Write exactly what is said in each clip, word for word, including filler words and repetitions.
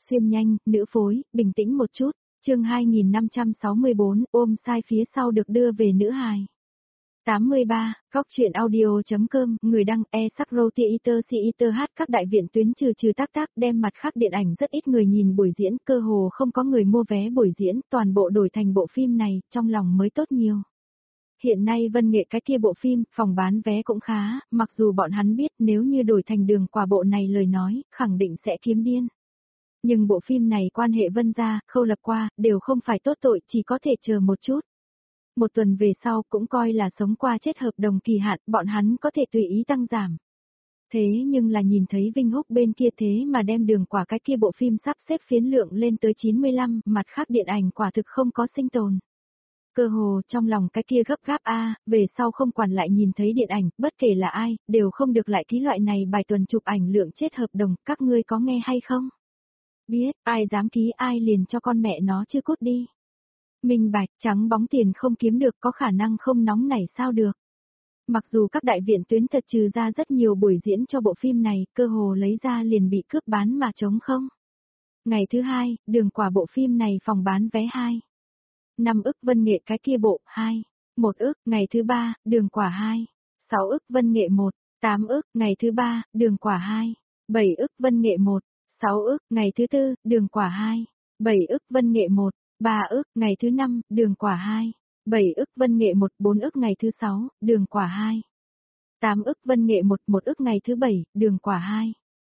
Xuyên nhanh, nữ phối, bình tĩnh một chút. Chương hai nghìn năm trăm sáu mươi bốn, ôm sai phía sau được đưa về nữ hài. tám mươi ba, Góc truyện audio.com, người đăng e sắc roti iter si iter hát các đại viện tuyến trừ trừ tác tác đem mặt khác điện ảnh rất ít người nhìn buổi diễn, cơ hồ không có người mua vé buổi diễn, toàn bộ đổi thành bộ phim này, trong lòng mới tốt nhiều. Hiện nay Vân Nghệ cái kia bộ phim, phòng bán vé cũng khá, mặc dù bọn hắn biết nếu như đổi thành Đường Quả bộ này lời nói, khẳng định sẽ kiếm điên. Nhưng bộ phim này quan hệ Vân gia, Khâu Lập Qua, đều không phải tốt tội, chỉ có thể chờ một chút. Một tuần về sau cũng coi là sống qua chết hợp đồng kỳ hạn, bọn hắn có thể tùy ý tăng giảm. Thế nhưng là nhìn thấy Vinh Húc bên kia thế mà đem Đường Quả cái kia bộ phim sắp xếp phiến lượng lên tới chín mươi lăm, mặt khác điện ảnh quả thực không có sinh tồn. Cơ hồ trong lòng cái kia gấp gáp a, về sau không quản lại nhìn thấy điện ảnh, bất kể là ai, đều không được lại ký loại này bài tuần chụp ảnh lượng chết hợp đồng, các ngươi có nghe hay không? Biết, ai dám ký ai liền cho con mẹ nó chứ cút đi. Minh bạch, trắng bóng tiền không kiếm được có khả năng không nóng nảy sao được. Mặc dù các đại viện tuyến thật trừ ra rất nhiều buổi diễn cho bộ phim này, cơ hồ lấy ra liền bị cướp bán mà trống không. Ngày thứ hai, Đường Quả bộ phim này phòng bán vé hai. năm ức Vân Nghệ cái kia bộ, hai. một ức, ngày thứ ba, Đường Quả hai. sáu ức Vân Nghệ một. tám ức, ngày thứ ba, Đường Quả hai. bảy ức Vân Nghệ một. sáu ức, ngày thứ tư, Đường Quả hai. bảy ức Vân Nghệ một. ba ức, ngày thứ năm, Đường Quả hai. bảy ức Vân Nghệ một. bốn ức ngày thứ sáu, Đường Quả hai. tám ức Vân Nghệ một. một ức ngày thứ bảy, Đường Quả hai.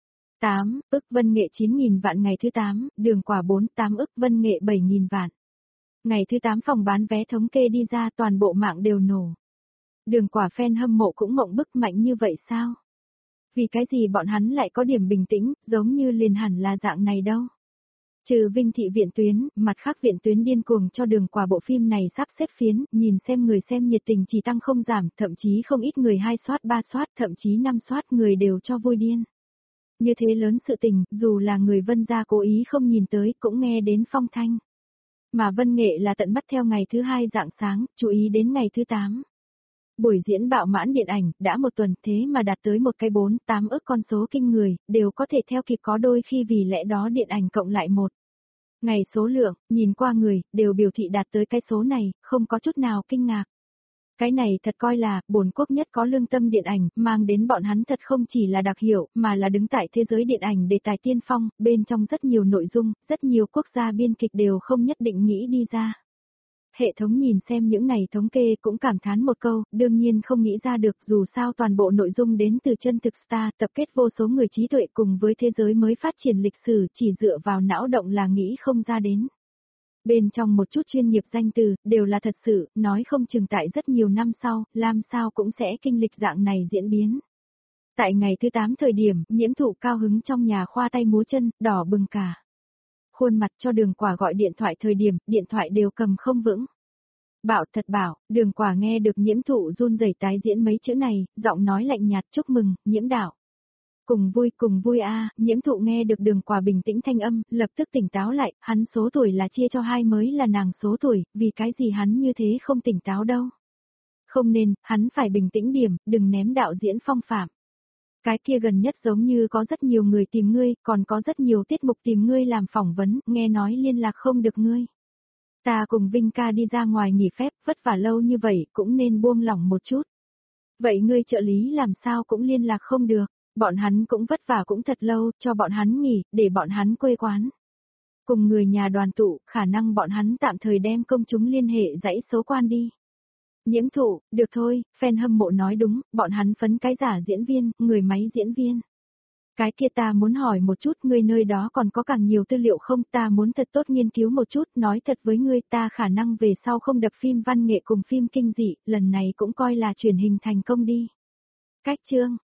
tám ức Vân Nghệ chín nghìn vạn ngày thứ tám, Đường Quả bốn. tám ức Vân Nghệ bảy nghìn vạn. Ngày thứ tám phòng bán vé thống kê đi ra toàn bộ mạng đều nổ. Đường Quả fan hâm mộ cũng mộng bức mạnh như vậy sao? Vì cái gì bọn hắn lại có điểm bình tĩnh, giống như liền hẳn là dạng này đâu? Trừ Vinh thị viện tuyến, mặt khác viện tuyến điên cuồng cho Đường Quả bộ phim này sắp xếp phiến, nhìn xem người xem nhiệt tình chỉ tăng không giảm, thậm chí không ít người hai soát ba soát, thậm chí năm soát người đều cho vui điên. Như thế lớn sự tình, dù là người Vân gia cố ý không nhìn tới cũng nghe đến phong thanh. Mà Vân Nghệ là tận mắt theo ngày thứ hai rạng sáng, chú ý đến ngày thứ tám. Buổi diễn bạo mãn điện ảnh, đã một tuần thế mà đạt tới một cái bốn, tám ức con số kinh người, đều có thể theo kịp có đôi khi vì lẽ đó điện ảnh cộng lại một. Ngày số lượng, nhìn qua người, đều biểu thị đạt tới cái số này, không có chút nào kinh ngạc. Cái này thật coi là, bổn quốc nhất có lương tâm điện ảnh, mang đến bọn hắn thật không chỉ là đặc hiệu, mà là đứng tại thế giới điện ảnh đề tài tiên phong, bên trong rất nhiều nội dung, rất nhiều quốc gia biên kịch đều không nhất định nghĩ đi ra. Hệ thống nhìn xem những này thống kê cũng cảm thán một câu, đương nhiên không nghĩ ra được dù sao toàn bộ nội dung đến từ chân thực star tập kết vô số người trí tuệ cùng với thế giới mới phát triển lịch sử chỉ dựa vào não động là nghĩ không ra đến. Bên trong một chút chuyên nghiệp danh từ, đều là thật sự, nói không chừng tại rất nhiều năm sau, làm sao cũng sẽ kinh lịch dạng này diễn biến. Tại ngày thứ tám thời điểm, Nhiễm Thụ cao hứng trong nhà khoa tay múa chân, đỏ bừng cả. Khuôn mặt cho Đường Quả gọi điện thoại thời điểm, điện thoại đều cầm không vững. Bảo thật bảo, Đường Quả nghe được Nhiễm Thụ run rẩy tái diễn mấy chữ này, giọng nói lạnh nhạt chúc mừng, Nhiễm đạo. Cùng vui cùng vui a, Nhiễm Thụ nghe được Đường Quả bình tĩnh thanh âm, lập tức tỉnh táo lại, hắn số tuổi là chia cho hai mới là nàng số tuổi, vì cái gì hắn như thế không tỉnh táo đâu. Không nên, hắn phải bình tĩnh điểm, đừng ném đạo diễn phong phạm. Cái kia gần nhất giống như có rất nhiều người tìm ngươi, còn có rất nhiều tiết mục tìm ngươi làm phỏng vấn, nghe nói liên lạc không được ngươi. Ta cùng Vinh ca đi ra ngoài nghỉ phép, vất vả lâu như vậy, cũng nên buông lỏng một chút. Vậy ngươi trợ lý làm sao cũng liên lạc không được, bọn hắn cũng vất vả cũng thật lâu, cho bọn hắn nghỉ, để bọn hắn quê quán. Cùng người nhà đoàn tụ, khả năng bọn hắn tạm thời đem công chúng liên hệ dãy số quan đi. Nhiễm Thụ, được thôi, fan hâm mộ nói đúng, bọn hắn phấn cái giả diễn viên, người máy diễn viên. Cái kia ta muốn hỏi một chút, ngươi nơi đó còn có càng nhiều tư liệu không, ta muốn thật tốt nghiên cứu một chút, nói thật với ngươi ta khả năng về sau không đập phim văn nghệ cùng phim kinh dị, lần này cũng coi là truyền hình thành công đi. Cách chương,